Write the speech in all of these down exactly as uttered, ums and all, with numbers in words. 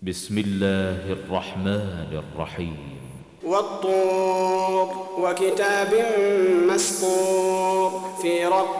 بسم الله الرحمن الرحيم. والطور وكتاب مسطور في رق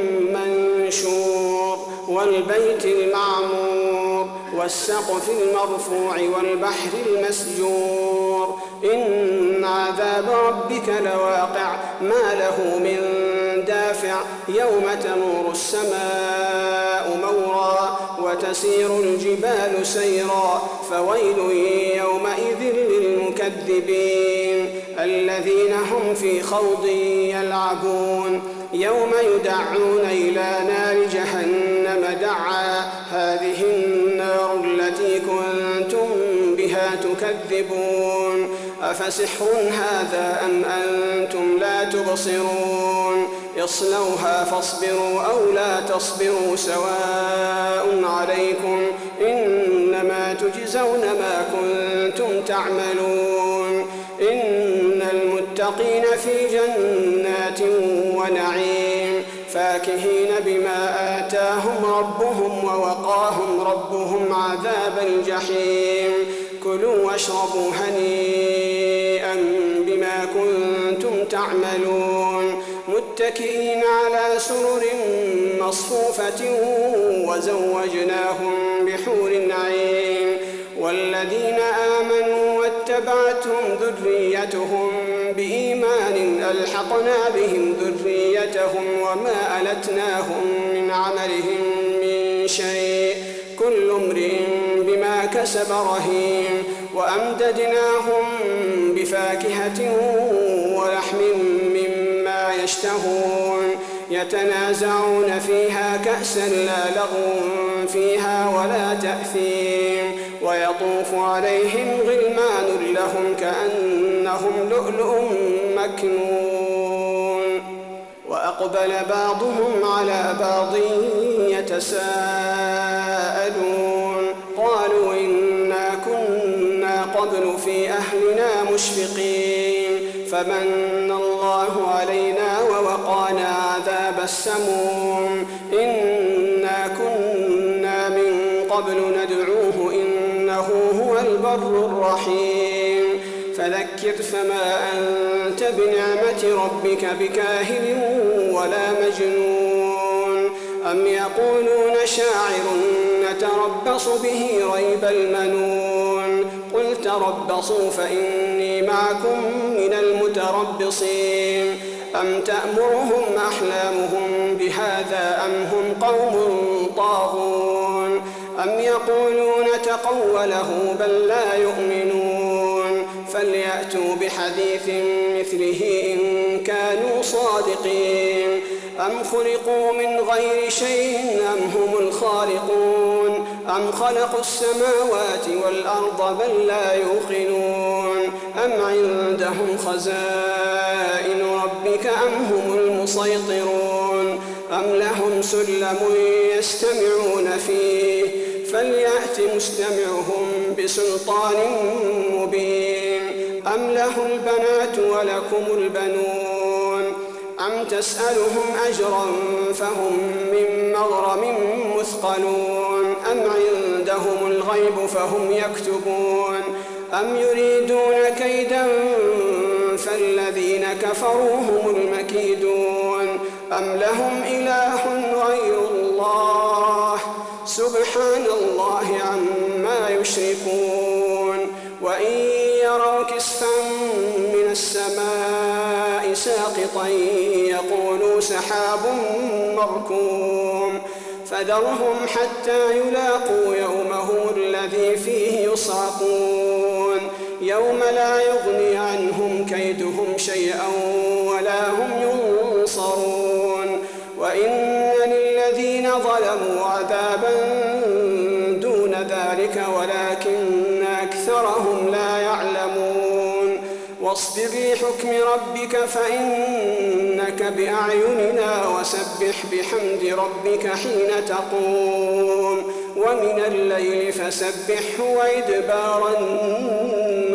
منشور والبيت المعمور والسقف المرفوع والبحر المسجور إن عذاب ربك لواقع ما له من دافع يوم تمور السماء مورا وتسير الجبال سيرا فويل يومئذ للمكذبين الذين هم في خوض يلعبون يوم يدعون إلى نار جهنم دعا هذه النار التي كنتم بها تكذبون أفسحر هذا أم أنتم لا تبصرون اصلوها فاصبروا أو لا تصبروا سواء عليكم إنما تجزون ما كنتم تعملون إن المتقين في جنات ونعيم فاكهين بما آتاهم ربهم ووقاهم ربهم عذاب الجحيم كلوا واشربوا هنيئا بما كنتم تعملون متكئين على سرر مصفوفة وزوجناهم بحور عين والذين آمنوا واتبعتهم ذريتهم بإيمان ألحقنا بهم ذريتهم وما ألتناهم من عملهم من شيء كل امرئ بما كسب رهين وأمددناهم بفاكهة ولحم مما يشتهون يتنازعون فيها كأسا لا لغو فيها ولا تأثيم ويطوف عليهم غلمان لهم كأنهم لؤلؤ مكنون وأقبل بعضهم على بعض يتساءلون قالوا إنا كنا قبل في أهلنا مشفقين فمن الله علينا ووقانا عذاب السموم إنا كنا من قبل ندعوه إنه هو البر الرحيم فذكر فما أنت بنعمة ربك بكاهن ولا مجنون أم يقولون شاعر نتربص به ريب المنون قل تربصوا فإني معكم من المتربصين أم تأمرهم أحلامهم بهذا أم هم قوم طاغون أم يقولون تقوله بل لا يؤمنون فليأتوا بحديث مثله إن كانوا صادقين أم خلقوا من غير شيء أم هم الخالقون أم خلقوا السماوات والأرض بل لا يوقنون أم عندهم خزائن ربك أم هم المسيطرون أم لهم سلم يستمعون فيه فليأت مستمعهم بسلطان مبين أم له البنات ولكم البنون أم تسألهم أجرا فهم من مغرم مثقلون أم عندهم الغيب فهم يكتبون أم يريدون كيدا فالذين كفروا هم المكيدون أم لهم إله غير الله سبحان الله عما يشركون وإن يروا كسفا من السماء ساقطا يقولوا سحاب مركوم فذرهم حتى يلاقوا يومهم الذي فيه يصعقون يوم لا يغني عنهم كيدهم شيئا ولا هم ينصرون وإن للذين ظلموا عذابا دون ذلك ولكن أكثرهم لا يعلمون واصبر لحكم ربك فإنك بأعيننا وسبح بحمد ربك حين تقوم ومن الليل فسبحه وإدبار النجوم